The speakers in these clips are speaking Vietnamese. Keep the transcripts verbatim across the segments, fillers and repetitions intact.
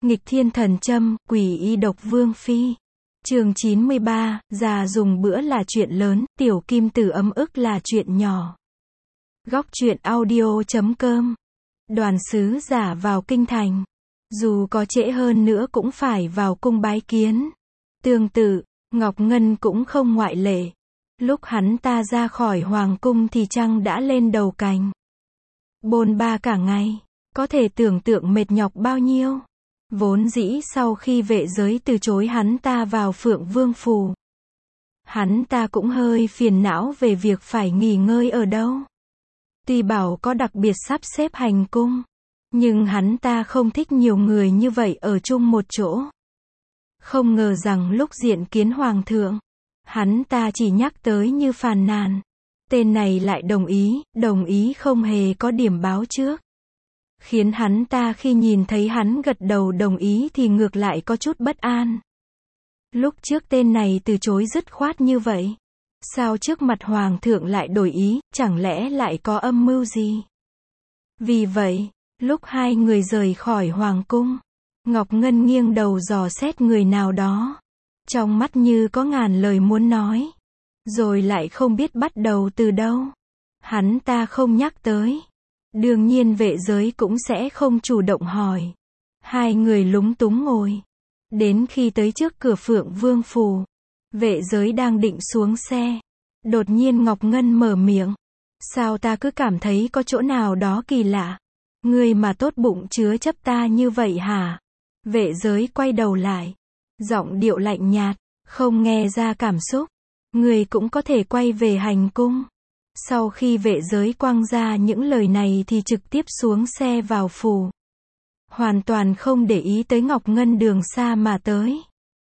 Nghịch thiên thần châm, quỷ y độc vương phi. Chương chín mươi ba, già dùng bữa là chuyện lớn, tiểu kim tử ấm ức là chuyện nhỏ. Góc truyện audio chấm com. Đoàn sứ giả vào kinh thành. Dù có trễ hơn nữa cũng phải vào cung bái kiến. Tương tự, Ngọc Ngân cũng không ngoại lệ. Lúc hắn ta ra khỏi hoàng cung thì trăng đã lên đầu cành. Bôn ba cả ngày, có thể tưởng tượng mệt nhọc bao nhiêu. Vốn dĩ sau khi vệ giới từ chối hắn ta vào Phượng Vương Phủ, hắn ta cũng hơi phiền não về việc phải nghỉ ngơi ở đâu. Tuy bảo có đặc biệt sắp xếp hành cung, nhưng hắn ta không thích nhiều người như vậy ở chung một chỗ. Không ngờ rằng lúc diện kiến hoàng thượng, hắn ta chỉ nhắc tới như phàn nàn. Tên này lại đồng ý, đồng ý không hề có điểm báo trước. Khiến hắn ta khi nhìn thấy hắn gật đầu đồng ý thì ngược lại có chút bất an. Lúc trước tên này từ chối dứt khoát như vậy. Sao trước mặt hoàng thượng lại đổi ý, chẳng lẽ lại có âm mưu gì? Vì vậy, lúc hai người rời khỏi hoàng cung, Ngọc Ngân nghiêng đầu dò xét người nào đó. Trong mắt như có ngàn lời muốn nói. Rồi lại không biết bắt đầu từ đâu. Hắn ta không nhắc tới. Đương nhiên vệ giới cũng sẽ không chủ động hỏi. Hai người lúng túng ngồi. Đến khi tới trước cửa Phượng Vương Phủ, vệ giới đang định xuống xe. Đột nhiên Ngọc Ngân mở miệng. Sao ta cứ cảm thấy có chỗ nào đó kỳ lạ? Ngươi mà tốt bụng chứa chấp ta như vậy hả? Vệ giới quay đầu lại. Giọng điệu lạnh nhạt, không nghe ra cảm xúc. Ngươi cũng có thể quay về hành cung. Sau khi vệ giới quăng ra những lời này thì trực tiếp xuống xe vào phủ. Hoàn toàn không để ý tới Ngọc Ngân đường xa mà tới.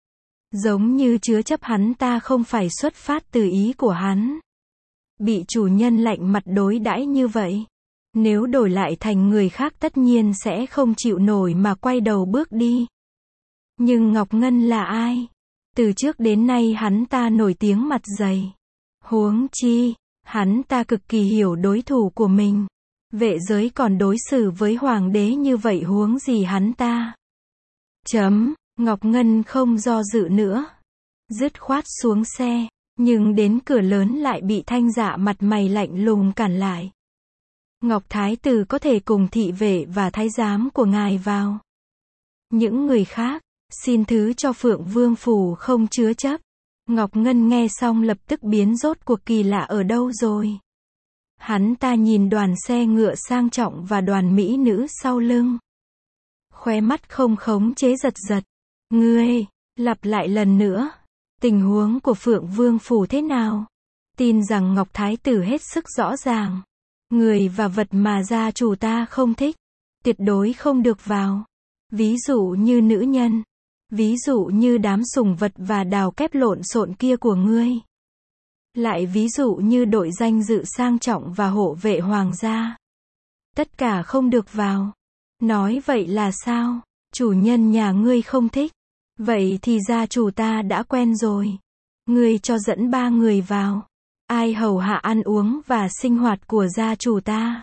Giống như chứa chấp hắn ta không phải xuất phát từ ý của hắn. Bị chủ nhân lạnh mặt đối đãi như vậy. Nếu đổi lại thành người khác tất nhiên sẽ không chịu nổi mà quay đầu bước đi. Nhưng Ngọc Ngân là ai? Từ trước đến nay hắn ta nổi tiếng mặt dày. Huống chi, hắn ta cực kỳ hiểu đối thủ của mình. Vệ giới còn đối xử với hoàng đế như vậy huống gì hắn ta. Chấm, Ngọc Ngân không do dự nữa. Dứt khoát xuống xe, nhưng đến cửa lớn lại bị Thanh Dạ mặt mày lạnh lùng cản lại. Ngọc Thái Tử có thể cùng thị vệ và thái giám của ngài vào. Những người khác, xin thứ cho Phượng Vương Phủ không chứa chấp. Ngọc Ngân nghe xong lập tức biến rốt cuộc kỳ lạ ở đâu rồi. Hắn ta nhìn đoàn xe ngựa sang trọng và đoàn mỹ nữ sau lưng. Khóe mắt không khống chế giật giật. Ngươi, lặp lại lần nữa. Tình huống của Phượng Vương Phủ thế nào? Tin rằng Ngọc Thái Tử hết sức rõ ràng. Người và vật mà gia chủ ta không thích, tuyệt đối không được vào. Ví dụ như nữ nhân. Ví dụ như đám sủng vật và đào kép lộn xộn kia của ngươi. Lại ví dụ như đội danh dự sang trọng và hộ vệ hoàng gia. Tất cả không được vào. Nói vậy là sao? Chủ nhân nhà ngươi không thích. Vậy thì gia chủ ta đã quen rồi. Ngươi cho dẫn ba người vào. Ai hầu hạ ăn uống và sinh hoạt của gia chủ ta?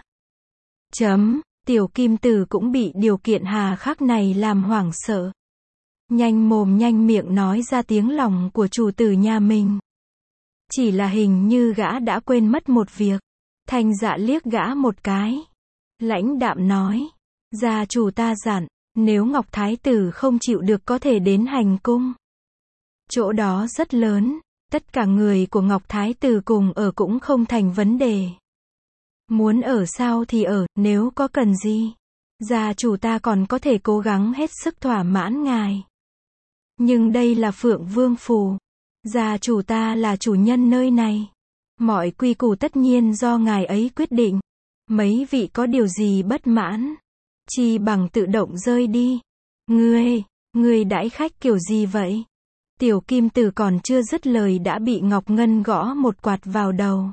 Chấm, tiểu kim tử cũng bị điều kiện hà khắc này làm hoảng sợ. Nhanh mồm nhanh miệng nói ra tiếng lòng của chủ tử nhà mình. Chỉ là hình như gã đã quên mất một việc. Thanh Dạ liếc gã một cái. Lãnh đạm nói. Gia chủ ta dặn, nếu Ngọc Thái Tử không chịu được có thể đến hành cung. Chỗ đó rất lớn, tất cả người của Ngọc Thái Tử cùng ở cũng không thành vấn đề. Muốn ở sao thì ở, nếu có cần gì. Gia chủ ta còn có thể cố gắng hết sức thỏa mãn ngài. Nhưng đây là Phượng Vương Phủ. Gia chủ ta là chủ nhân nơi này. Mọi quy củ tất nhiên do ngài ấy quyết định. Mấy vị có điều gì bất mãn? Chi bằng tự động rơi đi. Ngươi, ngươi đãi khách kiểu gì vậy? Tiểu kim tử còn chưa dứt lời đã bị Ngọc Ngân gõ một quạt vào đầu.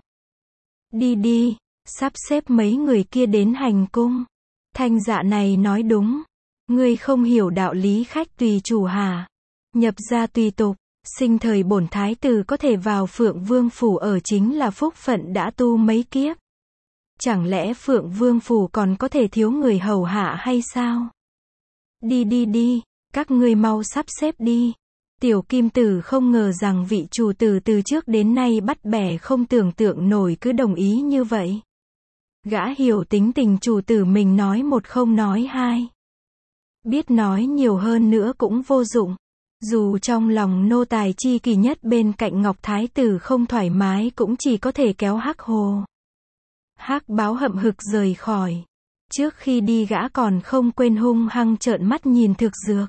Đi đi, sắp xếp mấy người kia đến hành cung. Thanh Dạ này nói đúng. Ngươi không hiểu đạo lý khách tùy chủ hả? Nhập gia tùy tục, sinh thời bổn thái tử có thể vào Phượng Vương Phủ ở chính là phúc phận đã tu mấy kiếp. Chẳng lẽ Phượng Vương Phủ còn có thể thiếu người hầu hạ hay sao? Đi đi đi, Các ngươi mau sắp xếp đi. Tiểu kim tử không ngờ rằng vị chủ tử từ trước đến nay bắt bẻ không tưởng tượng nổi cứ đồng ý như vậy. Gã hiểu tính tình chủ tử mình, nói một không nói hai. Biết nói nhiều hơn nữa cũng vô dụng. Dù trong lòng nô tài chi kỳ nhất bên cạnh Ngọc Thái tử không thoải mái cũng chỉ có thể kéo Hắc Hồ. Hắc Báo hậm hực rời khỏi. Trước khi đi gã còn không quên hung hăng trợn mắt nhìn Thực Dược.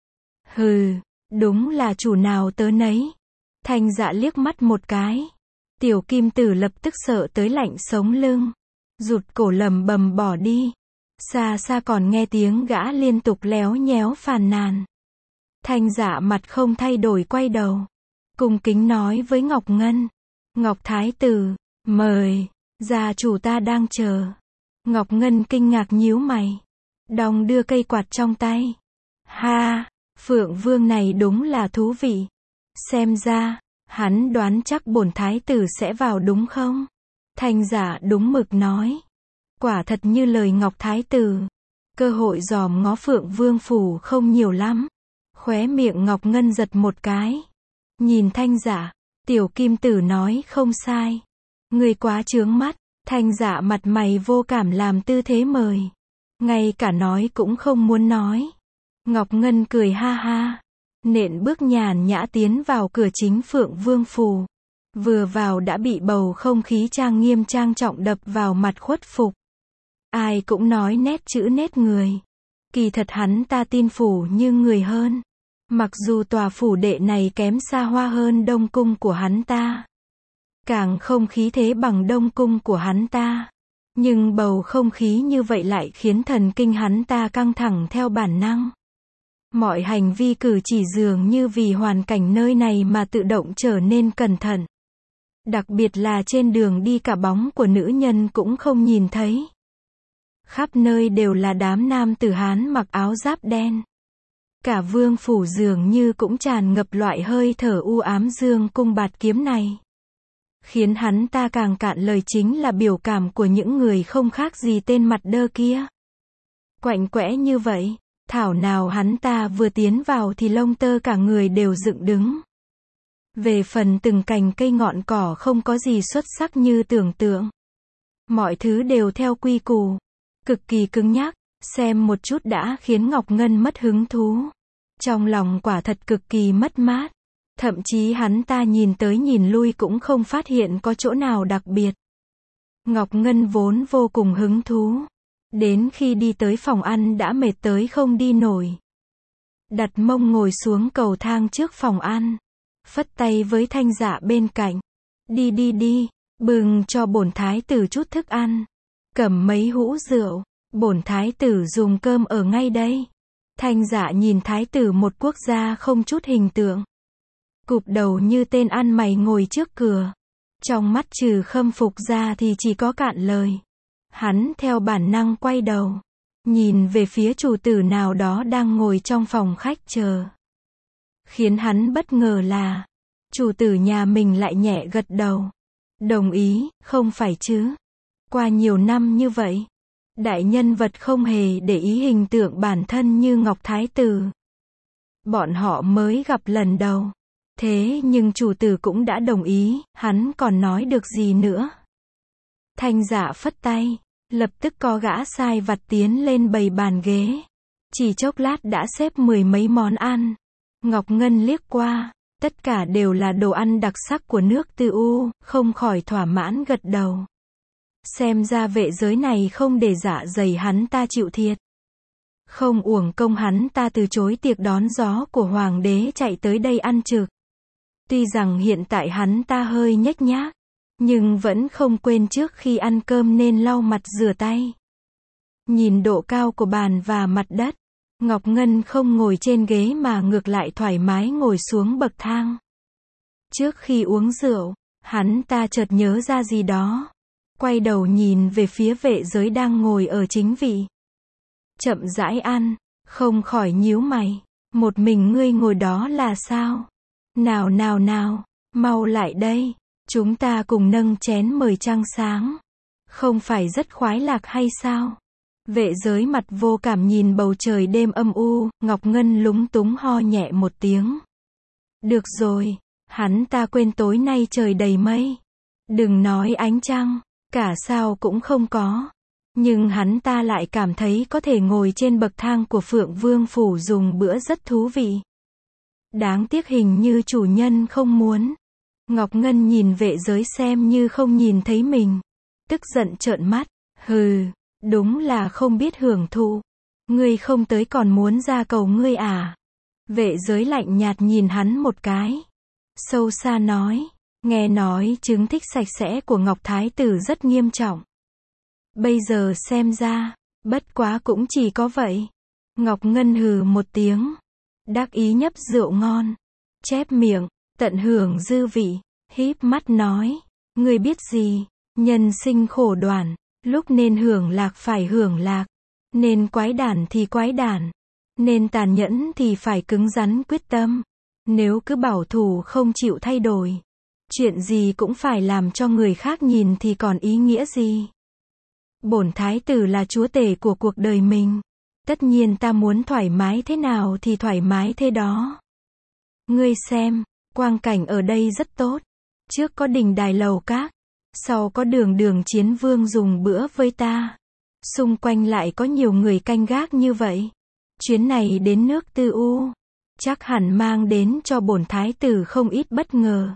Hừ, đúng là chủ nào tớ nấy. Thanh Dạ liếc mắt một cái. Tiểu kim tử lập tức sợ tới lạnh sống lưng. Rụt cổ lầm bầm bỏ đi. Xa xa còn nghe tiếng gã liên tục léo nhéo phàn nàn. Thanh Dạ mặt không thay đổi quay đầu. Cung kính nói với Ngọc Ngân. Ngọc Thái tử, mời, gia chủ ta đang chờ. Ngọc Ngân kinh ngạc nhíu mày. Đong đưa cây quạt trong tay. Ha, Phượng Vương này đúng là thú vị. Xem ra, hắn đoán chắc bổn thái tử sẽ vào đúng không? Thanh Dạ đúng mực nói. Quả thật như lời Ngọc Thái tử. Cơ hội dòm ngó Phượng Vương phủ không nhiều lắm. Khóe miệng Ngọc Ngân giật một cái. Nhìn Thanh Dạ, tiểu kim tử nói không sai. Người quá chướng mắt. Thanh Dạ mặt mày vô cảm làm tư thế mời. Ngay cả nói cũng không muốn nói. Ngọc Ngân cười ha ha. Nện bước nhàn nhã tiến vào cửa chính Phượng Vương phủ. Vừa vào đã bị bầu không khí trang nghiêm trang trọng đập vào mặt khuất phục. Ai cũng nói nét chữ nét người. Kỳ thật hắn ta tin phủ như người hơn. Mặc dù tòa phủ đệ này kém xa hoa hơn Đông Cung của hắn ta. Càng không khí thế bằng Đông Cung của hắn ta. Nhưng bầu không khí như vậy lại khiến thần kinh hắn ta căng thẳng theo bản năng. Mọi hành vi cử chỉ dường như vì hoàn cảnh nơi này mà tự động trở nên cẩn thận. Đặc biệt là trên đường đi cả bóng của nữ nhân cũng không nhìn thấy. Khắp nơi đều là đám nam tử Hán mặc áo giáp đen. Cả vương phủ dường như cũng tràn ngập loại hơi thở u ám dương cung bạt kiếm này. Khiến hắn ta càng cạn lời chính là biểu cảm của những người không khác gì tên mặt đơ kia. Quạnh quẽ như vậy, thảo nào hắn ta vừa tiến vào thì lông tơ cả người đều dựng đứng. Về phần từng cành cây ngọn cỏ không có gì xuất sắc như tưởng tượng. Mọi thứ đều theo quy củ, cực kỳ cứng nhắc, xem một chút đã khiến Ngọc Ngân mất hứng thú. Trong lòng quả thật cực kỳ mất mát. Thậm chí hắn ta nhìn tới nhìn lui cũng không phát hiện có chỗ nào đặc biệt. Ngọc Ngân vốn vô cùng hứng thú. Đến khi đi tới phòng ăn đã mệt tới không đi nổi. Đặt mông ngồi xuống cầu thang trước phòng ăn. Phất tay với Thanh Dạ bên cạnh. Đi đi đi, bưng cho bổn thái tử chút thức ăn. Cầm mấy hũ rượu, bổn thái tử dùng cơm ở ngay đây. Thanh Dạ nhìn thái tử một quốc gia không chút hình tượng. Cụp đầu như tên ăn mày ngồi trước cửa. Trong mắt trừ khâm phục ra thì chỉ có cạn lời. Hắn theo bản năng quay đầu. Nhìn về phía chủ tử nào đó đang ngồi trong phòng khách chờ. Khiến hắn bất ngờ là, chủ tử nhà mình lại nhẹ gật đầu. Đồng ý, không phải chứ. Qua nhiều năm như vậy, đại nhân vật không hề để ý hình tượng bản thân như Ngọc Thái tử. Bọn họ mới gặp lần đầu. Thế nhưng chủ tử cũng đã đồng ý, hắn còn nói được gì nữa. Thanh Dạ phất tay, lập tức có gã sai vặt tiến lên bày bàn ghế. Chỉ chốc lát đã xếp mười mấy món ăn. Ngọc Ngân liếc qua, tất cả đều là đồ ăn đặc sắc của nước Tư U, không khỏi thỏa mãn gật đầu. Xem ra vệ giới này không để dạ dày hắn ta chịu thiệt. Không uổng công hắn ta từ chối tiệc đón gió của hoàng đế chạy tới đây ăn trực. Tuy rằng hiện tại hắn ta hơi nhếch nhác, nhưng vẫn không quên trước khi ăn cơm nên lau mặt rửa tay. Nhìn độ cao của bàn và mặt đất, Ngọc Ngân không ngồi trên ghế mà ngược lại thoải mái ngồi xuống bậc thang. Trước khi uống rượu, hắn ta chợt nhớ ra gì đó. Quay đầu nhìn về phía vệ giới đang ngồi ở chính vị. Chậm rãi ăn, không khỏi nhíu mày. Một mình ngươi ngồi đó là sao? Nào nào nào, mau lại đây. Chúng ta cùng nâng chén mời trăng sáng. Không phải rất khoái lạc hay sao? Vệ giới mặt vô cảm nhìn bầu trời đêm âm u, Ngọc Ngân lúng túng ho nhẹ một tiếng. Được rồi, hắn ta quên tối nay trời đầy mây. Đừng nói ánh trăng, cả sao cũng không có. Nhưng hắn ta lại cảm thấy có thể ngồi trên bậc thang của Phượng Vương Phủ dùng bữa rất thú vị. Đáng tiếc hình như chủ nhân không muốn. Ngọc Ngân nhìn vệ giới xem như không nhìn thấy mình. Tức giận trợn mắt. Hừ, đúng là không biết hưởng thụ. Ngươi không tới còn muốn ra cầu ngươi à? Vệ giới lạnh nhạt nhìn hắn một cái. Sâu xa nói. Nghe nói chứng thích sạch sẽ của Ngọc Thái Tử rất nghiêm trọng. Bây giờ xem ra, bất quá cũng chỉ có vậy. Ngọc Ngân hừ một tiếng. Đắc ý nhấp rượu ngon. Chép miệng, tận hưởng dư vị. Híp mắt nói. Ngươi biết gì? Nhân sinh khổ đoạn. Lúc nên hưởng lạc phải hưởng lạc. Nên quái đản thì quái đản. Nên tàn nhẫn thì phải cứng rắn quyết tâm. Nếu cứ bảo thủ không chịu thay đổi. Chuyện gì cũng phải làm cho người khác nhìn thì còn ý nghĩa gì? Bổn thái tử là chúa tể của cuộc đời mình. Tất nhiên ta muốn thoải mái thế nào thì thoải mái thế đó. Ngươi xem, quang cảnh ở đây rất tốt. Trước có đình đài lầu các. Sau có đường đường chiến vương dùng bữa với ta. Xung quanh lại có nhiều người canh gác như vậy. Chuyến này đến nước Tư U. Chắc hẳn mang đến cho bổn thái tử không ít bất ngờ.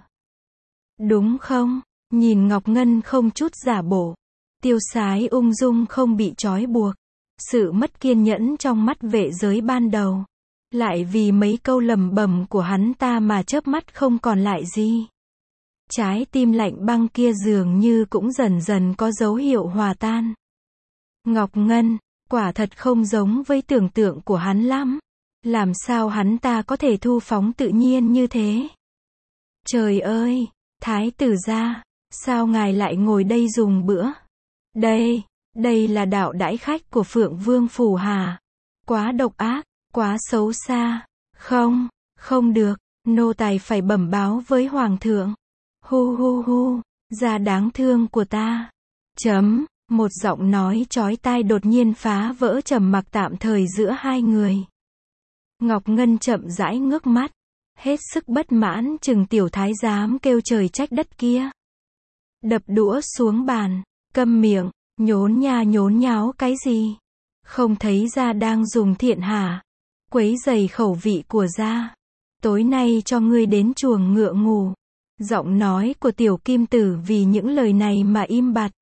Đúng không? Nhìn Ngọc Ngân không chút giả bộ. Tiêu sái ung dung không bị trói buộc. Sự mất kiên nhẫn trong mắt vệ giới ban đầu. Lại vì mấy câu lầm bầm của hắn ta mà chớp mắt không còn lại gì. Trái tim lạnh băng kia dường như cũng dần dần có dấu hiệu hòa tan. Ngọc Ngân, quả thật không giống với tưởng tượng của hắn lắm. Làm sao hắn ta có thể thu phóng tự nhiên như thế? Trời ơi, thái tử gia, sao ngài lại ngồi đây dùng bữa? Đây, đây là đạo đãi khách của Phượng Vương Phủ hà? Quá độc ác, quá xấu xa. Không, không được, nô tài phải bẩm báo với Hoàng thượng. Hu hu hu, gia đáng thương của ta. Chấm, một giọng nói chói tai đột nhiên phá vỡ trầm mặc tạm thời giữa hai người. Ngọc Ngân chậm rãi ngước mắt, hết sức bất mãn chừng tiểu thái giám kêu trời trách đất kia. Đập đũa xuống bàn, câm miệng, nhốn nha nhốn nháo cái gì? Không thấy gia đang dùng thiện hả? Quấy rầy khẩu vị của gia. Tối nay cho ngươi đến chuồng ngựa ngủ. Giọng nói của tiểu kim tử vì những lời này mà im bặt.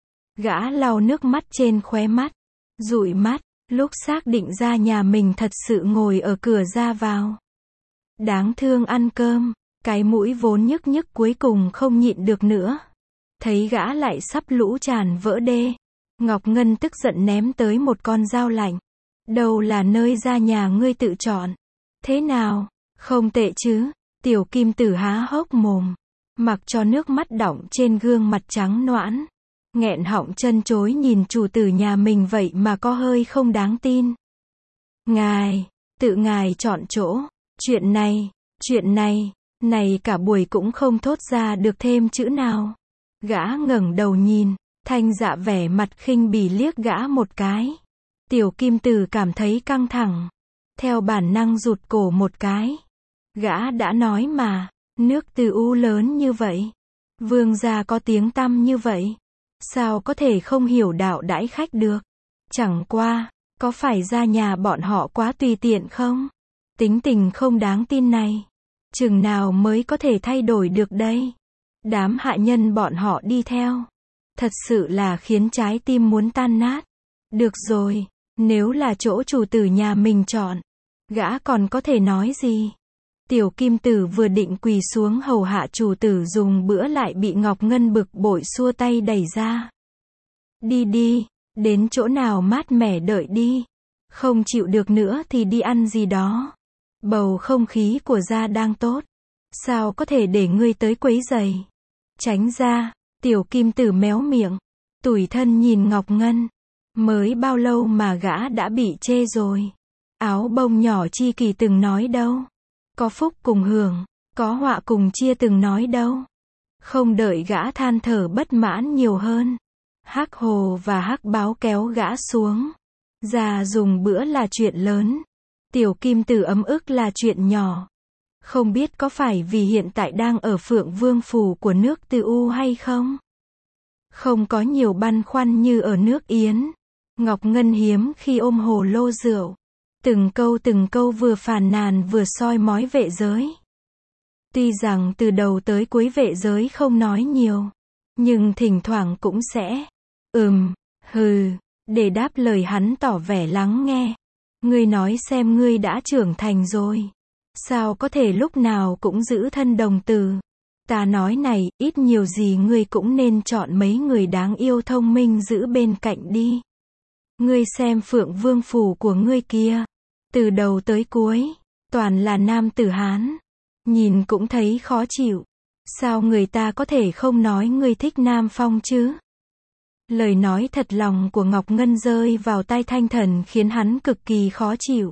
Gã lau nước mắt trên khóe mắt, dụi mắt, lúc xác định ra nhà mình thật sự ngồi ở cửa ra vào. Đáng thương ăn cơm, cái mũi vốn nhức nhức cuối cùng không nhịn được nữa. Thấy gã lại sắp lũ tràn vỡ đê. Ngọc Ngân tức giận ném tới một con dao lạnh. Đâu là nơi ra nhà ngươi tự chọn. Thế nào, không tệ chứ? Tiểu kim tử há hốc mồm. Mặc cho nước mắt đọng trên gương mặt trắng noãn. Nghẹn họng chân chối nhìn chủ tử nhà mình vậy mà có hơi không đáng tin. Ngài, tự ngài chọn chỗ. Chuyện này, chuyện này, này cả buổi cũng không thốt ra được thêm chữ nào. Gã ngẩng đầu nhìn, Thanh Dạ vẻ mặt khinh bỉ liếc gã một cái. Tiểu kim tử cảm thấy căng thẳng. Theo bản năng rụt cổ một cái. Gã đã nói mà, nước Từ U lớn như vậy. Vương gia có tiếng tăm như vậy. Sao có thể không hiểu đạo đãi khách được? Chẳng qua, có phải ra nhà bọn họ quá tùy tiện không? Tính tình không đáng tin này. Chừng nào mới có thể thay đổi được đây? Đám hạ nhân bọn họ đi theo. Thật sự là khiến trái tim muốn tan nát. Được rồi, nếu là chỗ chủ tử nhà mình chọn, gã còn có thể nói gì? Tiểu kim tử vừa định quỳ xuống hầu hạ chủ tử dùng bữa lại bị Ngọc Ngân bực bội xua tay đẩy ra. Đi đi, đến chỗ nào mát mẻ đợi đi. Không chịu được nữa thì đi ăn gì đó. Bầu không khí của gia đang tốt. Sao có thể để ngươi tới quấy rầy? Tránh ra, tiểu kim tử méo miệng. Tủi thân nhìn Ngọc Ngân. Mới bao lâu mà gã đã bị chê rồi. Áo bông nhỏ chi kỳ từng nói đâu. Có phúc cùng hưởng, có họa cùng chia từng nói đâu. Không đợi gã than thở bất mãn nhiều hơn. Hắc hồ và hắc báo kéo gã xuống. Già dùng bữa là chuyện lớn. Tiểu kim tử ấm ức là chuyện nhỏ. Không biết có phải vì hiện tại đang ở Phượng Vương phủ của nước Tư U hay không? Không có nhiều băn khoăn như ở nước Yến. Ngọc Ngân hiếm khi ôm hồ lô rượu. Từng câu từng câu vừa phàn nàn vừa soi mói vệ giới. Tuy rằng từ đầu tới cuối vệ giới không nói nhiều. Nhưng thỉnh thoảng cũng sẽ ừm, hừ, để đáp lời hắn tỏ vẻ lắng nghe. Ngươi nói xem ngươi đã trưởng thành rồi. Sao có thể lúc nào cũng giữ thân đồng từ. Ta nói này, ít nhiều gì ngươi cũng nên chọn mấy người đáng yêu thông minh giữ bên cạnh đi. Ngươi xem Phượng Vương phủ của ngươi kia. Từ đầu tới cuối, toàn là nam tử Hán. Nhìn cũng thấy khó chịu. Sao người ta có thể không nói ngươi thích Nam Phong chứ? Lời nói thật lòng của Ngọc Ngân rơi vào tai Thanh Thần khiến hắn cực kỳ khó chịu.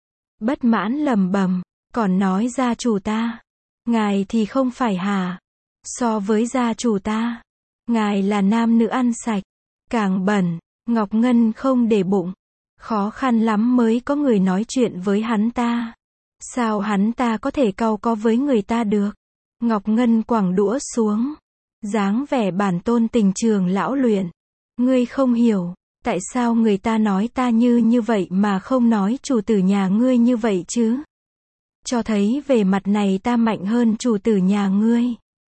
Bất mãn lầm bầm, còn nói gia chủ ta. Ngài thì không phải hả? So với gia chủ ta, ngài là nam nữ ăn sạch, càng bẩn. Ngọc Ngân không để bụng. Khó khăn lắm mới có người nói chuyện với hắn ta. Sao hắn ta có thể cau có với người ta được? Ngọc Ngân quẳng đũa xuống. Dáng vẻ bản tôn tình trường lão luyện. Ngươi không hiểu, tại sao người ta nói ta như như vậy mà không nói chủ tử nhà ngươi như vậy chứ? Cho thấy về mặt này ta mạnh hơn chủ tử nhà ngươi.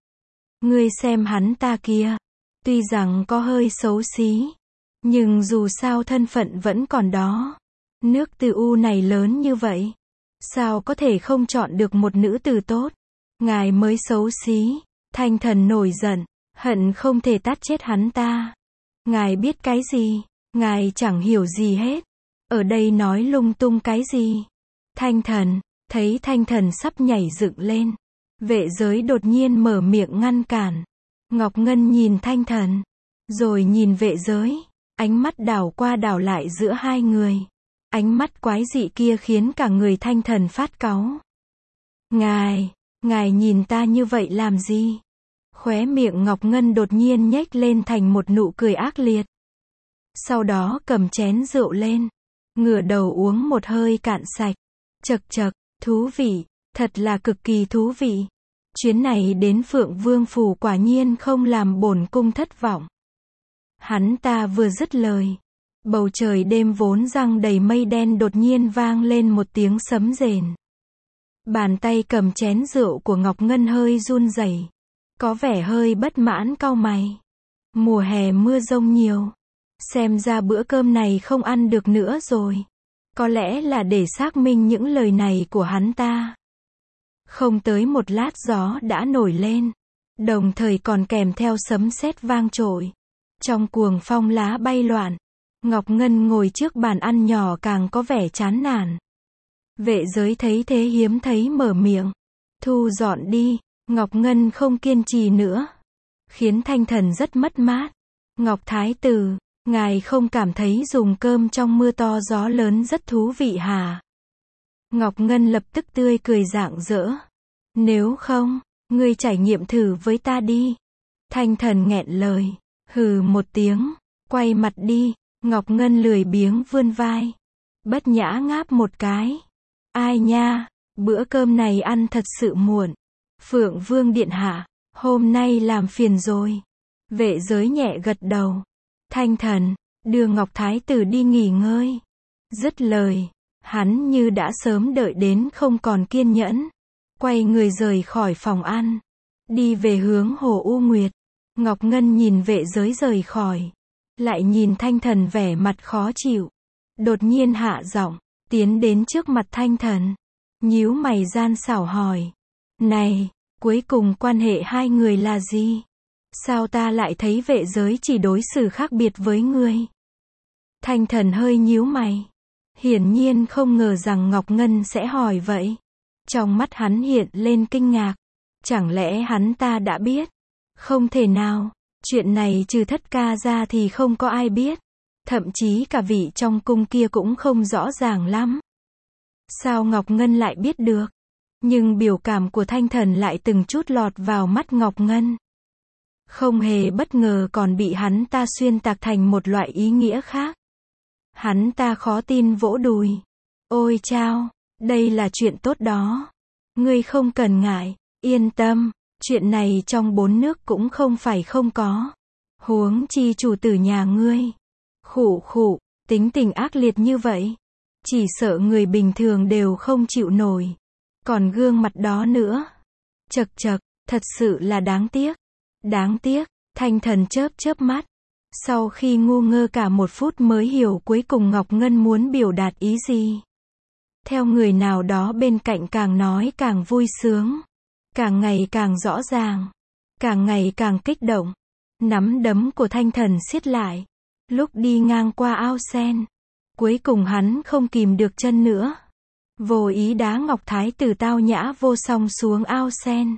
Ngươi xem hắn ta kia. Tuy rằng có hơi xấu xí. Nhưng dù sao thân phận vẫn còn đó. Nước Tư U này lớn như vậy. Sao có thể không chọn được một nữ tử tốt? Ngài mới xấu xí. Thanh Thần nổi giận. Hận không thể tát chết hắn ta. Ngài biết cái gì? Ngài chẳng hiểu gì hết. Ở đây nói lung tung cái gì? Thanh Thần. Thấy Thanh Thần sắp nhảy dựng lên. Vệ giới đột nhiên mở miệng ngăn cản. Ngọc Ngân nhìn Thanh Thần. Rồi nhìn vệ giới. Ánh mắt đảo qua đảo lại giữa hai người. Ánh mắt quái dị kia khiến cả người Thanh Thần phát cáu. Ngài, ngài nhìn ta như vậy làm gì? Khóe miệng Ngọc Ngân đột nhiên nhếch lên thành một nụ cười ác liệt. Sau đó cầm chén rượu lên. Ngửa đầu uống một hơi cạn sạch. Chậc chậc, thú vị, thật là cực kỳ thú vị. Chuyến này đến Phượng Vương phủ quả nhiên không làm bổn cung thất vọng. Hắn ta vừa dứt lời. Bầu trời đêm vốn giăng đầy mây đen đột nhiên vang lên một tiếng sấm rền. Bàn tay cầm chén rượu của Ngọc Ngân hơi run rẩy. Có vẻ hơi bất mãn cau mày. Mùa hè mưa rông nhiều. Xem ra bữa cơm này không ăn được nữa rồi. Có lẽ là để xác minh những lời này của hắn ta. Không tới một lát gió đã nổi lên. Đồng thời còn kèm theo sấm sét vang trội. Trong cuồng phong lá bay loạn. Ngọc Ngân ngồi trước bàn ăn nhỏ càng có vẻ chán nản. Vệ giới thấy thế hiếm thấy mở miệng. Thu dọn đi. Ngọc Ngân không kiên trì nữa. Khiến Thanh Thần rất mất mát. Ngọc Thái Tử, ngài không cảm thấy dùng cơm trong mưa to gió lớn rất thú vị hả? Ngọc Ngân lập tức tươi cười rạng rỡ. Nếu không, ngươi trải nghiệm thử với ta đi. Thanh Thần nghẹn lời. Hừ một tiếng. Quay mặt đi. Ngọc Ngân lười biếng vươn vai. Bất nhã ngáp một cái. Ai nha, bữa cơm này ăn thật sự muộn. Phượng Vương điện hạ, hôm nay làm phiền rồi. Vệ giới nhẹ gật đầu. Thanh Thần, đưa Ngọc Thái Tử đi nghỉ ngơi. Dứt lời, hắn như đã sớm đợi đến không còn kiên nhẫn. Quay người rời khỏi phòng ăn. Đi về hướng Hồ U Nguyệt. Ngọc Ngân nhìn vệ giới rời khỏi. Lại nhìn Thanh Thần vẻ mặt khó chịu. Đột nhiên hạ giọng, tiến đến trước mặt Thanh Thần. Nhíu mày gian xảo hỏi. Này, cuối cùng quan hệ hai người là gì? Sao ta lại thấy vệ giới chỉ đối xử khác biệt với ngươi? Thanh Thần hơi nhíu mày. Hiển nhiên không ngờ rằng Ngọc Ngân sẽ hỏi vậy. Trong mắt hắn hiện lên kinh ngạc. Chẳng lẽ hắn ta đã biết? Không thể nào, chuyện này trừ Thất ca ra thì không có ai biết. Thậm chí cả vị trong cung kia cũng không rõ ràng lắm. Sao Ngọc Ngân lại biết được? Nhưng biểu cảm của Thanh Thần lại từng chút lọt vào mắt Ngọc Ngân. Không hề bất ngờ còn bị hắn ta xuyên tạc thành một loại ý nghĩa khác. Hắn ta khó tin vỗ đùi. Ôi chao, đây là chuyện tốt đó. Ngươi không cần ngại, yên tâm, chuyện này trong bốn nước cũng không phải không có. Huống chi chủ tử nhà ngươi. Khụ khụ, tính tình ác liệt như vậy. Chỉ sợ người bình thường đều không chịu nổi. Còn gương mặt đó nữa. Chật chật, thật sự là đáng tiếc. Đáng tiếc, Thanh Thần chớp chớp mắt. Sau khi ngu ngơ cả một phút mới hiểu cuối cùng Ngọc Ngân muốn biểu đạt ý gì. Theo người nào đó bên cạnh càng nói càng vui sướng. Càng ngày càng rõ ràng. Càng ngày càng kích động. Nắm đấm của Thanh Thần siết lại. Lúc đi ngang qua ao sen. Cuối cùng hắn không kìm được chân nữa. Vô ý đá Ngọc Thái Tử tao nhã vô song xuống ao sen.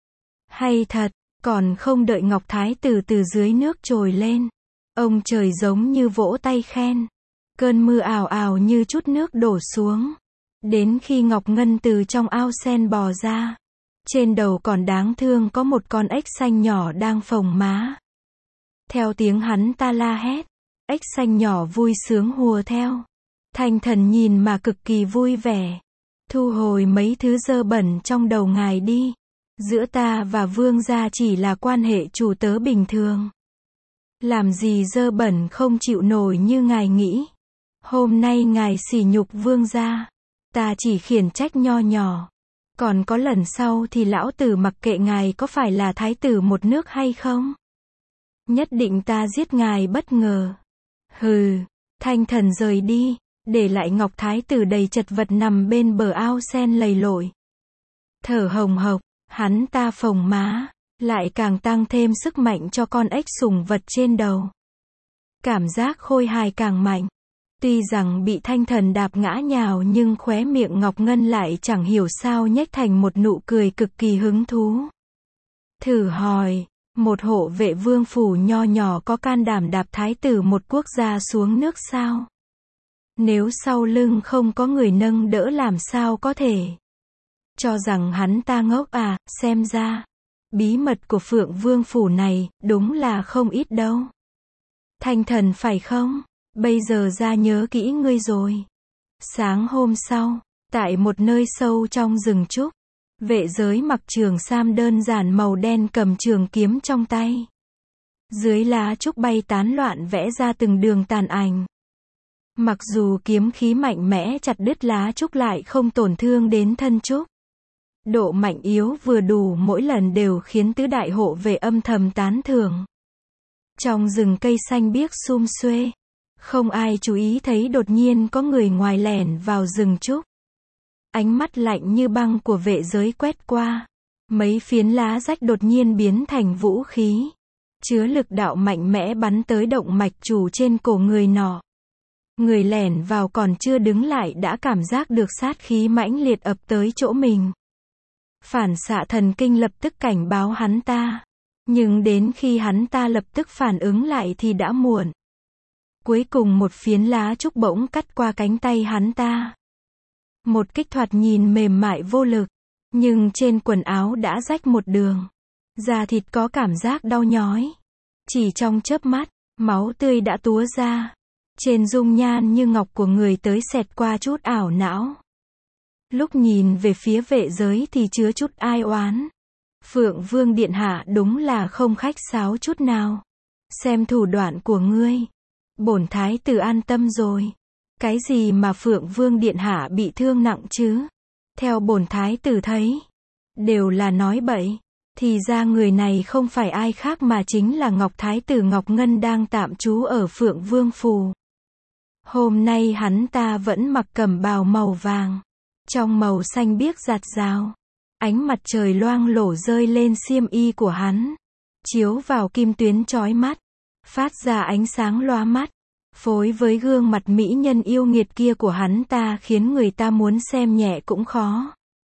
Hay thật, còn không đợi Ngọc Thái Tử từ dưới nước trồi lên. Ông trời giống như vỗ tay khen. Cơn mưa ào ào như chút nước đổ xuống. Đến khi Ngọc Ngân từ trong ao sen bò ra. Trên đầu còn đáng thương có một con ếch xanh nhỏ đang phồng má. Theo tiếng hắn ta la hét. Ếch xanh nhỏ vui sướng hùa theo. Thanh Thần nhìn mà cực kỳ vui vẻ. Thu hồi mấy thứ dơ bẩn trong đầu ngài đi. Giữa ta và vương gia chỉ là quan hệ chủ tớ bình thường. Làm gì dơ bẩn không chịu nổi như ngài nghĩ. Hôm nay ngài sỉ nhục vương gia. Ta chỉ khiển trách nho nhỏ. Còn có lần sau thì lão tử mặc kệ ngài có phải là thái tử một nước hay không. Nhất định ta giết ngài bất ngờ. Hừ, Thanh Thần rời đi, để lại Ngọc Thái Tử đầy chật vật nằm bên bờ ao sen lầy lội. Thở hồng hộc, hắn ta phồng má, lại càng tăng thêm sức mạnh cho con ếch sùng vật trên đầu. Cảm giác khôi hài càng mạnh. Tuy rằng bị Thanh Thần đạp ngã nhào nhưng khóe miệng Ngọc Ngân lại chẳng hiểu sao nhếch thành một nụ cười cực kỳ hứng thú. Thử hỏi, một hộ vệ vương phủ nho nhỏ có can đảm đạp thái tử một quốc gia xuống nước sao? Nếu sau lưng không có người nâng đỡ làm sao có thể? Cho rằng hắn ta ngốc à, xem ra. Bí mật của Phượng Vương phủ này, đúng là không ít đâu. Thanh Thần phải không? Bây giờ ra nhớ kỹ ngươi rồi. Sáng hôm sau, tại một nơi sâu trong rừng trúc, vệ giới mặc trường sam đơn giản màu đen cầm trường kiếm trong tay. Dưới lá trúc bay tán loạn vẽ ra từng đường tàn ảnh. Mặc dù kiếm khí mạnh mẽ chặt đứt lá trúc lại không tổn thương đến thân trúc. Độ mạnh yếu vừa đủ mỗi lần đều khiến tứ đại hộ vệ âm thầm tán thưởng. Trong rừng cây xanh biếc sum xuê, không ai chú ý thấy đột nhiên có người ngoài lẻn vào rừng trúc. Ánh mắt lạnh như băng của vệ giới quét qua. Mấy phiến lá rách đột nhiên biến thành vũ khí. Chứa lực đạo mạnh mẽ bắn tới động mạch chủ trên cổ người nọ. Người lẻn vào còn chưa đứng lại đã cảm giác được sát khí mãnh liệt ập tới chỗ mình. Phản xạ thần kinh lập tức cảnh báo hắn ta. Nhưng đến khi hắn ta lập tức phản ứng lại thì đã muộn. Cuối cùng một phiến lá trúc bỗng cắt qua cánh tay hắn ta. Một kích thoạt nhìn mềm mại vô lực, nhưng trên quần áo đã rách một đường. Da thịt có cảm giác đau nhói. Chỉ trong chớp mắt, máu tươi đã túa ra. Trên dung nhan như ngọc của người tới xẹt qua chút ảo não. Lúc nhìn về phía vệ giới thì chứa chút ai oán. Phượng Vương điện hạ đúng là không khách sáo chút nào. Xem thủ đoạn của ngươi, bổn thái tử an tâm rồi. Cái gì mà Phượng Vương điện hạ bị thương nặng chứ? Theo bổn thái tử thấy, đều là nói bậy. Thì ra người này không phải ai khác mà chính là Ngọc Thái tử Ngọc Ngân đang tạm trú ở Phượng Vương phủ. Hôm nay hắn ta vẫn mặc cẩm bào màu vàng, trong màu xanh biếc rạt rào. Ánh mặt trời loang lổ rơi lên xiêm y của hắn, chiếu vào kim tuyến chói mắt, phát ra ánh sáng loa mắt. Phối với gương mặt mỹ nhân yêu nghiệt kia của hắn ta khiến người ta muốn xem nhẹ cũng khó.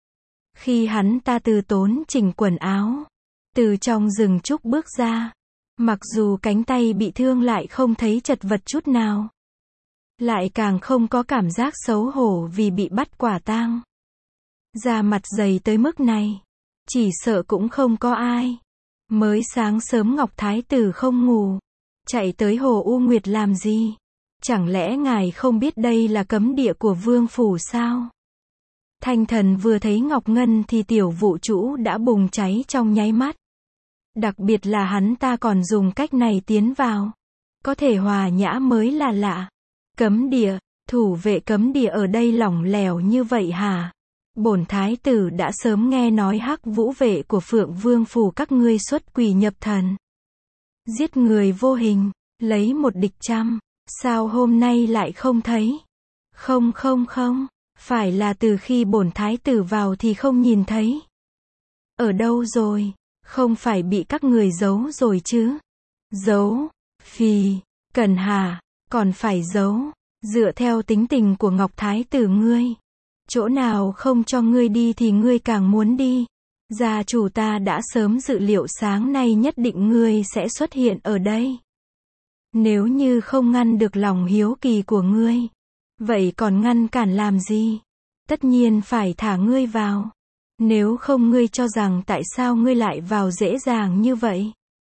Khi hắn ta từ tốn chỉnh quần áo, từ trong rừng trúc bước ra, mặc dù cánh tay bị thương lại không thấy chật vật chút nào. Lại càng không có cảm giác xấu hổ vì bị bắt quả tang. Da mặt dày tới mức này, chỉ sợ cũng không có ai. Mới sáng sớm Ngọc Thái Tử không ngủ, chạy tới Hồ U Nguyệt làm gì? Chẳng lẽ ngài không biết đây là cấm địa của vương phủ sao? Thanh Thần vừa thấy Ngọc Ngân thì tiểu vũ trụ đã bùng cháy trong nháy mắt. Đặc biệt là hắn ta còn dùng cách này tiến vào. Có thể hòa nhã mới là lạ. Cấm địa, thủ vệ cấm địa ở đây lỏng lẻo như vậy hả? Bổn thái tử đã sớm nghe nói Hắc Vũ vệ của Phượng Vương phủ các ngươi xuất quỷ nhập thần. Giết người vô hình, lấy một địch trăm, sao hôm nay lại không thấy? Không không không, phải là từ khi bổn thái tử vào thì không nhìn thấy. Ở đâu rồi? Không phải bị các người giấu rồi chứ? Giấu? Phì, cần hả? Còn phải giấu? Dựa theo tính tình của Ngọc Thái tử ngươi, chỗ nào không cho ngươi đi thì ngươi càng muốn đi. Gia chủ ta đã sớm dự liệu sáng nay nhất định ngươi sẽ xuất hiện ở đây. Nếu như không ngăn được lòng hiếu kỳ của ngươi, vậy còn ngăn cản làm gì? Tất nhiên phải thả ngươi vào. Nếu không ngươi cho rằng tại sao ngươi lại vào dễ dàng như vậy?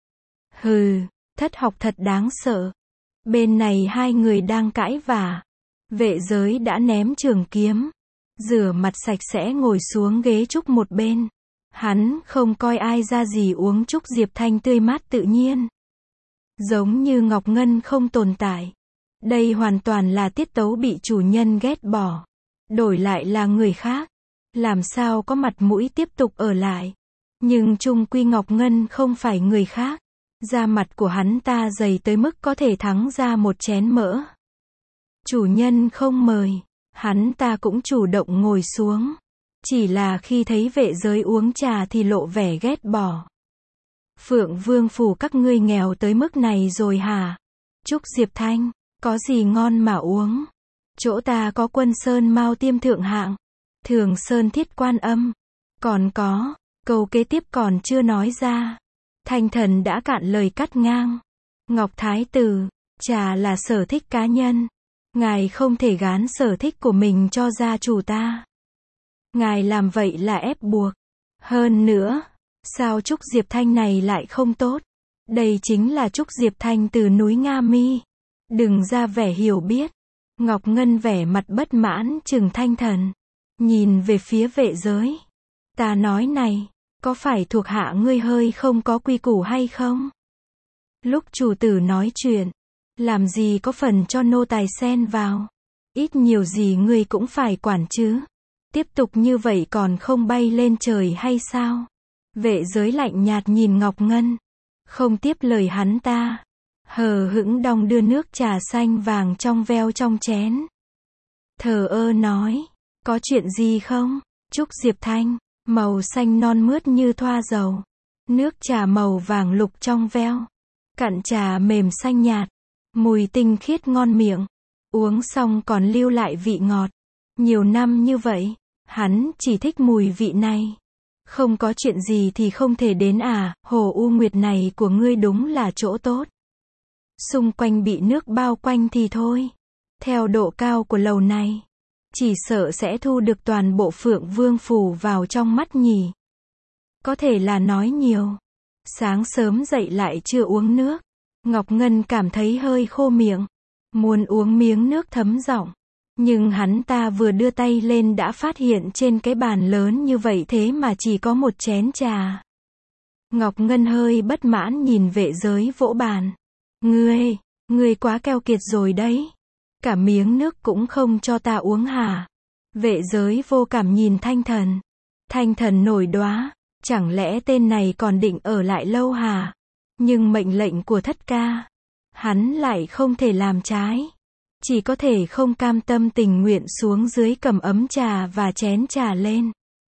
Hừ, thất học thật đáng sợ. Bên này hai người đang cãi vả. Vệ giới đã ném trường kiếm, rửa mặt sạch sẽ ngồi xuống ghế trúc một bên. Hắn không coi ai ra gì uống trúc Diệp Thanh tươi mát tự nhiên. Giống như Ngọc Ngân không tồn tại. Đây hoàn toàn là tiết tấu bị chủ nhân ghét bỏ. Đổi lại là người khác, làm sao có mặt mũi tiếp tục ở lại. Nhưng chung quy Ngọc Ngân không phải người khác. Da mặt của hắn ta dày tới mức có thể thắng ra một chén mỡ. Chủ nhân không mời, hắn ta cũng chủ động ngồi xuống. Chỉ là khi thấy vệ giới uống trà thì lộ vẻ ghét bỏ. Phượng Vương phủ các ngươi nghèo tới mức này rồi hả? Trúc Diệp Thanh, có gì ngon mà uống? Chỗ ta có Quân Sơn Mao Tiêm thượng hạng, Thường Sơn Thiết Quan Âm. Còn có, câu kế tiếp còn chưa nói ra. Thanh Thần đã cạn lời cắt ngang. Ngọc Thái tử, trà là sở thích cá nhân. Ngài không thể gán sở thích của mình cho gia chủ ta. Ngài làm vậy là ép buộc. Hơn nữa, sao Trúc Diệp Thanh này lại không tốt? Đây chính là Trúc Diệp Thanh từ núi Nga Mi. Đừng ra vẻ hiểu biết. Ngọc Ngân vẻ mặt bất mãn trừng Thanh Thần. Nhìn về phía vệ giới. Ta nói này, có phải thuộc hạ ngươi hơi không có quy củ hay không? Lúc chủ tử nói chuyện, làm gì có phần cho nô tài xen vào. Ít nhiều gì ngươi cũng phải quản chứ. Tiếp tục như vậy còn không bay lên trời hay sao? Vệ giới lạnh nhạt nhìn Ngọc Ngân. Không tiếp lời hắn ta. Hờ hững đong đưa nước trà xanh vàng trong veo trong chén. Thờ ơ nói. Có chuyện gì không? Trúc Diệp Thanh, màu xanh non mướt như thoa dầu. Nước trà màu vàng lục trong veo. Cặn trà mềm xanh nhạt. Mùi tinh khiết ngon miệng. Uống xong còn lưu lại vị ngọt. Nhiều năm như vậy, hắn chỉ thích mùi vị này. Không có chuyện gì thì không thể đến à? Hồ U Nguyệt này của ngươi đúng là chỗ tốt. Xung quanh bị nước bao quanh thì thôi. Theo độ cao của lầu này, chỉ sợ sẽ thu được toàn bộ Phượng Vương phủ vào trong mắt nhỉ. Có thể là nói nhiều. Sáng sớm dậy lại chưa uống nước. Ngọc Ngân cảm thấy hơi khô miệng. Muốn uống miếng nước thấm giọng. Nhưng hắn ta vừa đưa tay lên đã phát hiện trên cái bàn lớn như vậy thế mà chỉ có một chén trà. Ngọc Ngân hơi bất mãn nhìn vệ giới vỗ bàn. Ngươi, ngươi quá keo kiệt rồi đấy. Cả miếng nước cũng không cho ta uống hả? Vệ giới vô cảm nhìn Thanh Thần. Thanh Thần nổi đoá. Chẳng lẽ tên này còn định ở lại lâu hả? Nhưng mệnh lệnh của thất ca, hắn lại không thể làm trái. Chỉ có thể không cam tâm tình nguyện xuống dưới cầm ấm trà và chén trà lên.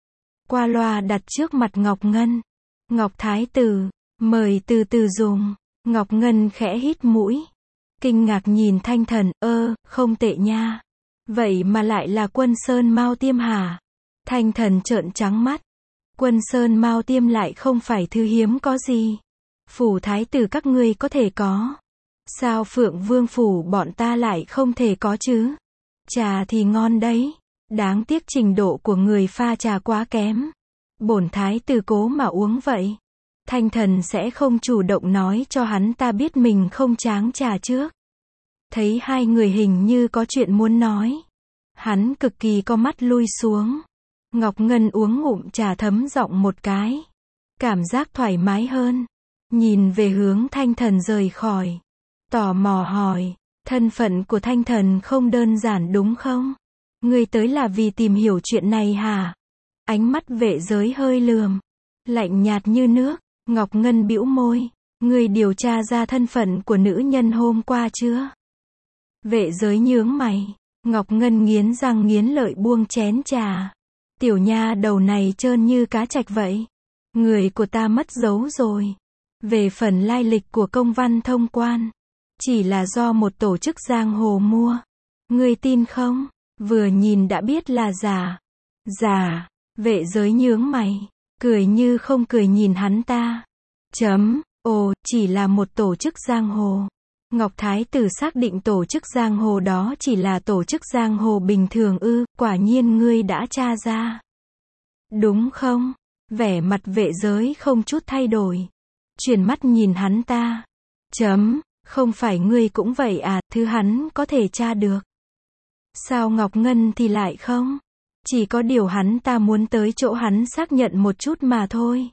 Qua loa đặt trước mặt Ngọc Ngân. Ngọc Thái tử, mời từ từ dùng. Ngọc Ngân khẽ hít mũi. Kinh ngạc nhìn Thanh Thần, ơ, không tệ nha. Vậy mà lại là Quân Sơn Mao Tiêm hả? Thanh Thần trợn trắng mắt. Quân Sơn Mao Tiêm lại không phải thứ hiếm có gì. Phủ thái tử các ngươi có thể có. Sao Phượng Vương phủ bọn ta lại không thể có chứ? Trà thì ngon đấy. Đáng tiếc trình độ của người pha trà quá kém. Bổn thái tử cố mà uống vậy. Thanh Thần sẽ không chủ động nói cho hắn ta biết mình không cháng trà trước. Thấy hai người hình như có chuyện muốn nói. Hắn cực kỳ co mắt lui xuống. Ngọc Ngân uống ngụm trà thấm giọng một cái. Cảm giác thoải mái hơn. Nhìn về hướng Thanh Thần rời khỏi. Tò mò hỏi, thân phận của Thanh Thần không đơn giản đúng không? Ngươi tới là vì tìm hiểu chuyện này hả? Ánh mắt Vệ Giới hơi lườm. Lạnh nhạt như nước. Ngọc Ngân bĩu môi. Ngươi điều tra ra thân phận của nữ nhân hôm qua chưa? Vệ Giới nhướng mày. Ngọc Ngân nghiến răng nghiến lợi buông chén trà. Tiểu nha đầu này trơn như cá trạch vậy. Người của ta mất dấu rồi. Về phần lai lịch của công văn thông quan, chỉ là do một tổ chức giang hồ mua. Ngươi tin không? Vừa nhìn đã biết là giả. Giả. Vệ Giới nhướng mày. Cười như không cười nhìn hắn ta. Chấm. Ồ, chỉ là một tổ chức giang hồ. Ngọc Thái Tử xác định tổ chức giang hồ đó chỉ là tổ chức giang hồ bình thường ư, quả nhiên ngươi đã tra ra. Đúng không? Vẻ mặt Vệ Giới không chút thay đổi. Chuyển mắt nhìn hắn ta. Chấm, không phải ngươi cũng vậy à, thứ hắn có thể tra được. Sao Ngọc Ngân thì lại không? Chỉ có điều hắn ta muốn tới chỗ hắn xác nhận một chút mà thôi.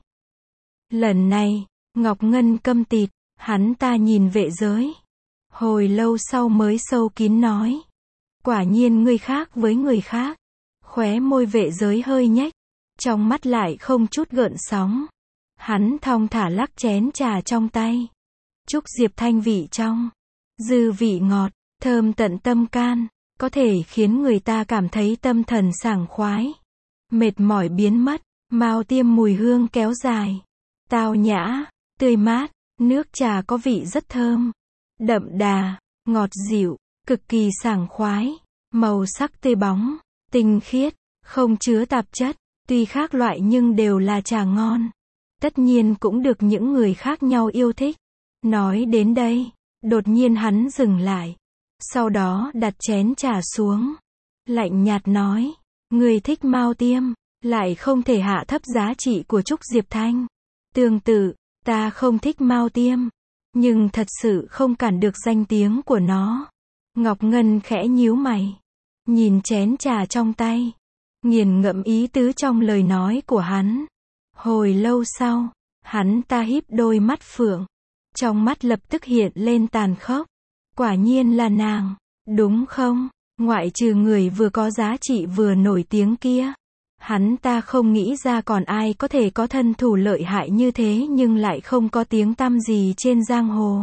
Lần này, Ngọc Ngân câm tịt, hắn ta nhìn Vệ Giới. Hồi lâu sau mới sâu kín nói. Quả nhiên ngươi khác với người khác. Khóe môi Vệ Giới hơi nhếch. Trong mắt lại không chút gợn sóng. Hắn thong thả lắc chén trà trong tay. Trúc diệp thanh vị trong. Dư vị ngọt, thơm tận tâm can. Có thể khiến người ta cảm thấy tâm thần sảng khoái. Mệt mỏi biến mất. Mao tiêm mùi hương kéo dài. Tao nhã, tươi mát. Nước trà có vị rất thơm. Đậm đà, ngọt dịu, cực kỳ sảng khoái. Màu sắc tươi bóng, tinh khiết, không chứa tạp chất. Tuy khác loại nhưng đều là trà ngon. Tất nhiên cũng được những người khác nhau yêu thích. Nói đến đây, đột nhiên hắn dừng lại. Sau đó đặt chén trà xuống. Lạnh nhạt nói, người thích Mao Tiêm, lại không thể hạ thấp giá trị của Trúc Diệp Thanh. Tương tự, ta không thích Mao Tiêm, nhưng thật sự không cản được danh tiếng của nó. Ngọc Ngân khẽ nhíu mày. Nhìn chén trà trong tay. Nghiền ngẫm ý tứ trong lời nói của hắn. Hồi lâu sau, hắn ta híp đôi mắt phượng. Trong mắt lập tức hiện lên tàn khốc. Quả nhiên là nàng, đúng không? Ngoại trừ người vừa có giá trị vừa nổi tiếng kia. Hắn ta không nghĩ ra còn ai có thể có thân thủ lợi hại như thế nhưng lại không có tiếng tăm gì trên giang hồ.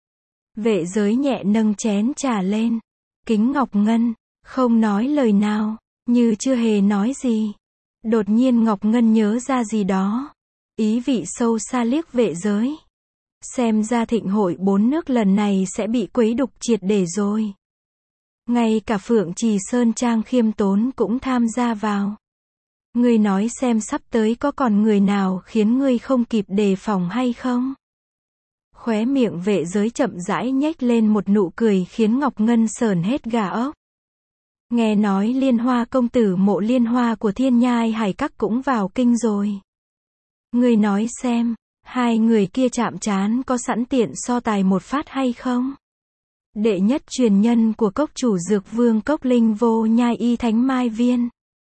Vệ Giới nhẹ nâng chén trà lên. Kính Ngọc Ngân, không nói lời nào, như chưa hề nói gì. Đột nhiên Ngọc Ngân nhớ ra gì đó. Ý vị sâu xa liếc Vệ Giới. Xem ra thịnh hội bốn nước lần này sẽ bị quấy đục triệt để rồi. Ngay cả Phượng Trì Sơn Trang khiêm tốn cũng tham gia vào. Ngươi nói xem sắp tới có còn người nào khiến ngươi không kịp đề phòng hay không? Khóe miệng Vệ Giới chậm rãi nhếch lên một nụ cười khiến Ngọc Ngân sởn hết gà ốc. Nghe nói Liên Hoa công tử Mộ Liên Hoa của Thiên Nhai Hải Các cũng vào kinh rồi. Ngươi nói xem, hai người kia chạm trán có sẵn tiện so tài một phát hay không? Đệ nhất truyền nhân của cốc chủ dược vương Cốc Linh Vô Nhai Y Thánh Mai Viên.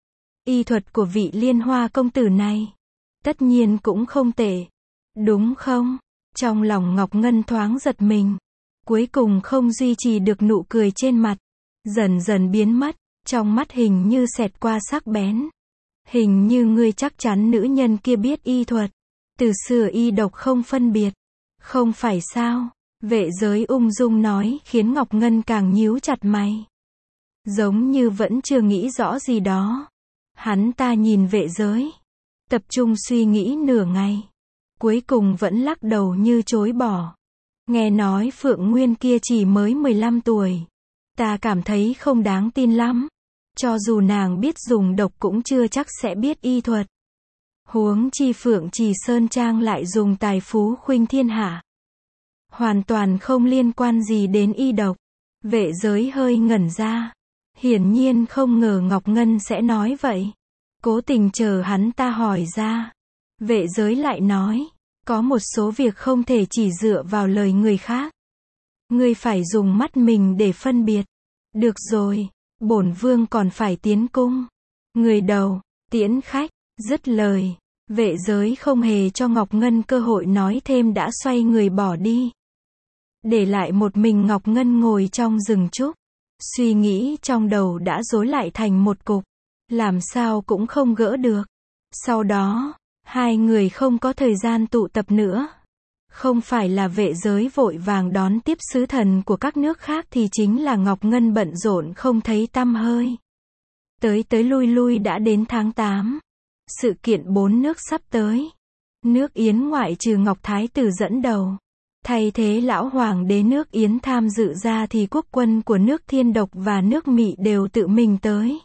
Y thuật của vị Liên Hoa công tử này, tất nhiên cũng không tệ. Đúng không? Trong lòng Ngọc Ngân thoáng giật mình. Cuối cùng không duy trì được nụ cười trên mặt. Dần dần biến mất, trong mắt hình như xẹt qua sắc bén. Hình như ngươi chắc chắn nữ nhân kia biết y thuật. Từ xưa y độc không phân biệt. Không phải sao? Vệ Giới ung dung nói khiến Ngọc Ngân càng nhíu chặt mày. Giống như vẫn chưa nghĩ rõ gì đó. Hắn ta nhìn Vệ Giới. Tập trung suy nghĩ nửa ngày. Cuối cùng vẫn lắc đầu như chối bỏ. Nghe nói Phượng Nguyên kia chỉ mới mười lăm tuổi. Ta cảm thấy không đáng tin lắm. Cho dù nàng biết dùng độc cũng chưa chắc sẽ biết y thuật. Huống chi Phượng Trì Sơn Trang lại dùng tài phú khuynh thiên hạ. Hoàn toàn không liên quan gì đến y độc. Vệ Giới hơi ngẩn ra. Hiển nhiên không ngờ Ngọc Ngân sẽ nói vậy. Cố tình chờ hắn ta hỏi ra. Vệ Giới lại nói. Có một số việc không thể chỉ dựa vào lời người khác. Ngươi phải dùng mắt mình để phân biệt. Được rồi, bổn vương còn phải tiến cung. Người đầu, tiễn khách, dứt lời. Vệ giới không hề cho Ngọc Ngân cơ hội nói thêm đã xoay người bỏ đi. Để lại một mình Ngọc Ngân ngồi trong rừng trúc. Suy nghĩ trong đầu đã rối lại thành một cục. Làm sao cũng không gỡ được. Sau đó, hai người không có thời gian tụ tập nữa. Không phải là vệ giới vội vàng đón tiếp sứ thần của các nước khác thì chính là Ngọc Ngân bận rộn không thấy tăm hơi. Tới tới lui lui đã đến tháng tám. Sự kiện bốn nước sắp tới. Nước Yến ngoại trừ Ngọc Thái Tử dẫn đầu. Thay thế lão hoàng đế nước Yến tham dự ra thì quốc quân của nước Thiên Độc và nước Mị đều tự mình tới.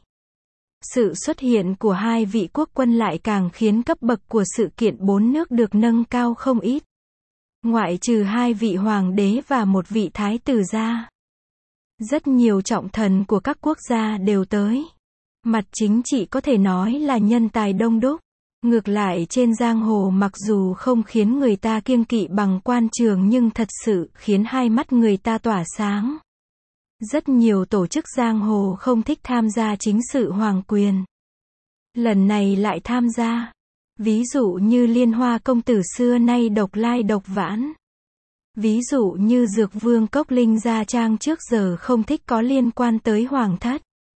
Sự xuất hiện của hai vị quốc quân lại càng khiến cấp bậc của sự kiện bốn nước được nâng cao không ít. Ngoại trừ hai vị hoàng đế và một vị thái tử ra. Rất nhiều trọng thần của các quốc gia đều tới. Mặt chính trị có thể nói là nhân tài đông đúc. Ngược lại trên giang hồ mặc dù không khiến người ta kiêng kỵ bằng quan trường nhưng thật sự khiến hai mắt người ta tỏa sáng. Rất nhiều tổ chức giang hồ không thích tham gia chính sự hoàng quyền. Lần này lại tham gia. Ví dụ như Liên Hoa công tử xưa nay độc lai độc vãn. Ví dụ như Dược Vương Cốc Linh Gia Trang trước giờ không thích có liên quan tới hoàng thất.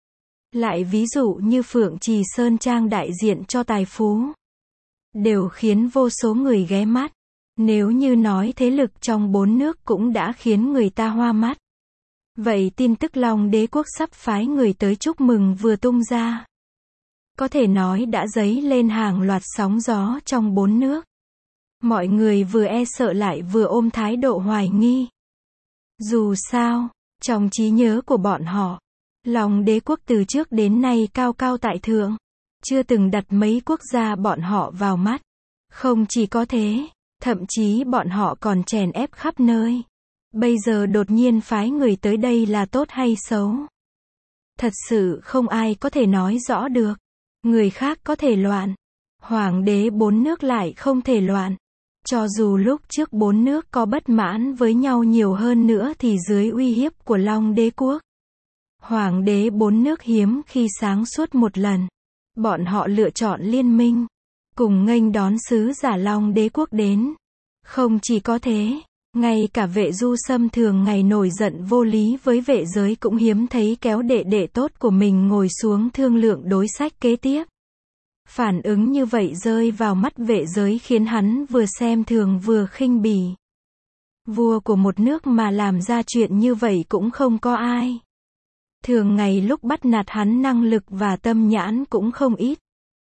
Lại ví dụ như Phượng Trì Sơn Trang đại diện cho tài phú. Đều khiến vô số người ghé mắt. Nếu như nói thế lực trong bốn nước cũng đã khiến người ta hoa mắt. Vậy tin tức Long Đế quốc sắp phái người tới chúc mừng vừa tung ra. Có thể nói đã dấy lên hàng loạt sóng gió trong bốn nước. Mọi người vừa e sợ lại vừa ôm thái độ hoài nghi. Dù sao, trong trí nhớ của bọn họ, Long Đế quốc từ trước đến nay cao cao tại thượng. Chưa từng đặt mấy quốc gia bọn họ vào mắt. Không chỉ có thế, thậm chí bọn họ còn chèn ép khắp nơi. Bây giờ đột nhiên phái người tới đây là tốt hay xấu? Thật sự không ai có thể nói rõ được. Người khác có thể loạn. Hoàng đế bốn nước lại không thể loạn. Cho dù lúc trước bốn nước có bất mãn với nhau nhiều hơn nữa thì dưới uy hiếp của Long Đế quốc. Hoàng đế bốn nước hiếm khi sáng suốt một lần. Bọn họ lựa chọn liên minh. Cùng nghênh đón sứ giả Long Đế quốc đến. Không chỉ có thế. Ngay cả Vệ Du Sâm thường ngày nổi giận vô lý với vệ giới cũng hiếm thấy kéo đệ đệ tốt của mình ngồi xuống thương lượng đối sách kế tiếp. Phản ứng như vậy rơi vào mắt vệ giới khiến hắn vừa xem thường vừa khinh bỉ. Vua của một nước mà làm ra chuyện như vậy cũng không có ai. Thường ngày lúc bắt nạt hắn năng lực và tâm nhãn cũng không ít.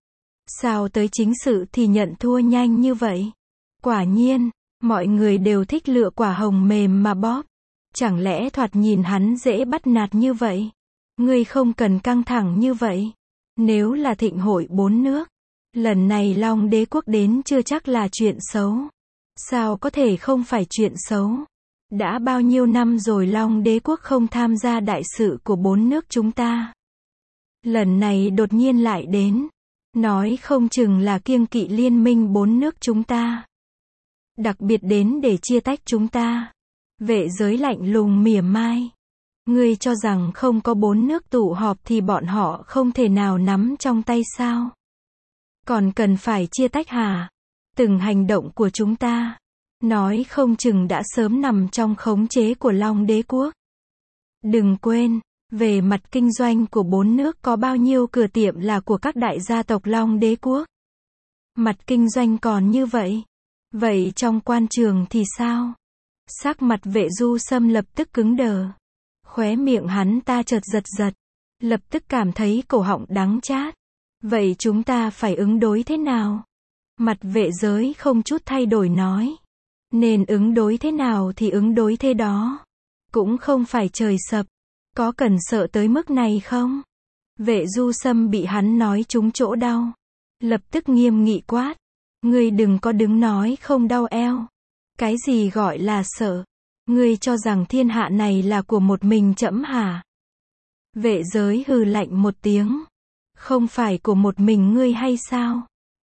Sao tới chính sự thì nhận thua nhanh như vậy? Quả nhiên. Mọi người đều thích lựa quả hồng mềm mà bóp. Chẳng lẽ thoạt nhìn hắn dễ bắt nạt như vậy? Ngươi không cần căng thẳng như vậy. Nếu là thịnh hội bốn nước, lần này Long Đế quốc đến chưa chắc là chuyện xấu. Sao có thể không phải chuyện xấu? Đã bao nhiêu năm rồi Long Đế quốc không tham gia đại sự của bốn nước chúng ta. Lần này đột nhiên lại đến. Nói không chừng là kiêng kỵ liên minh bốn nước chúng ta. Đặc biệt đến để chia tách chúng ta. Vệ giới lạnh lùng mỉa mai. Ngươi cho rằng không có bốn nước tụ họp thì bọn họ không thể nào nắm trong tay sao? Còn cần phải chia tách hả? Từng hành động của chúng ta, nói không chừng đã sớm nằm trong khống chế của Long Đế quốc. Đừng quên, về mặt kinh doanh của bốn nước có bao nhiêu cửa tiệm là của các đại gia tộc Long Đế quốc. Mặt kinh doanh còn như vậy. Vậy trong quan trường thì sao? Sắc mặt Vệ Du Sâm lập tức cứng đờ. Khóe miệng hắn ta chợt giật giật. Lập tức cảm thấy cổ họng đắng chát. Vậy chúng ta phải ứng đối thế nào? Mặt vệ giới không chút thay đổi nói. Nên ứng đối thế nào thì ứng đối thế đó. Cũng không phải trời sập. Có cần sợ tới mức này không? Vệ Du Sâm bị hắn nói trúng chỗ đau. Lập tức nghiêm nghị quát. Ngươi đừng có đứng nói không đau eo. Cái gì gọi là sợ? Ngươi cho rằng thiên hạ này là của một mình trẫm hả? Vệ giới hừ lạnh một tiếng. Không phải của một mình ngươi hay sao?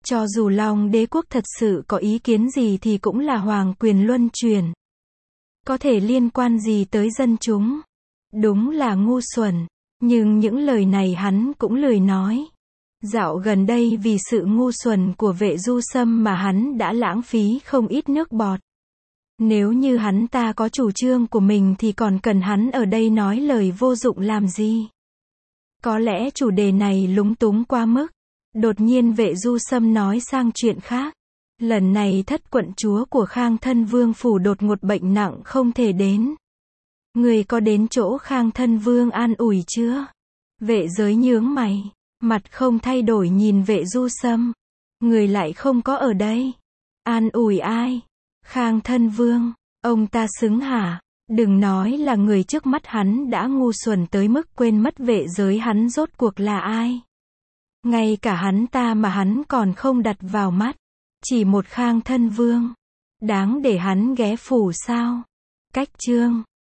Cho dù Long đế quốc thật sự có ý kiến gì thì cũng là hoàng quyền luân chuyển. Có thể liên quan gì tới dân chúng? Đúng là ngu xuẩn. Nhưng những lời này hắn cũng lười nói. Dạo gần đây vì sự ngu xuẩn của Vệ Du Sâm mà hắn đã lãng phí không ít nước bọt. Nếu như hắn ta có chủ trương của mình thì còn cần hắn ở đây nói lời vô dụng làm gì? Có lẽ chủ đề này lúng túng quá mức. Đột nhiên Vệ Du Sâm nói sang chuyện khác. Lần này thất quận chúa của Khang Thân Vương phủ đột ngột bệnh nặng không thể đến. Người có đến chỗ Khang Thân Vương an ủi chưa? Vệ giới nhướng mày, mặt không thay đổi nhìn Vệ Du Sâm. Người lại không có ở đây. An ủi ai? Khang Thân Vương, ông ta xứng hả? Đừng nói là người trước mắt hắn đã ngu xuẩn tới mức quên mất vệ giới hắn rốt cuộc là ai. Ngay cả hắn ta mà hắn còn không đặt vào mắt. Chỉ một Khang Thân Vương. Đáng để hắn ghé phủ sao? Cách chương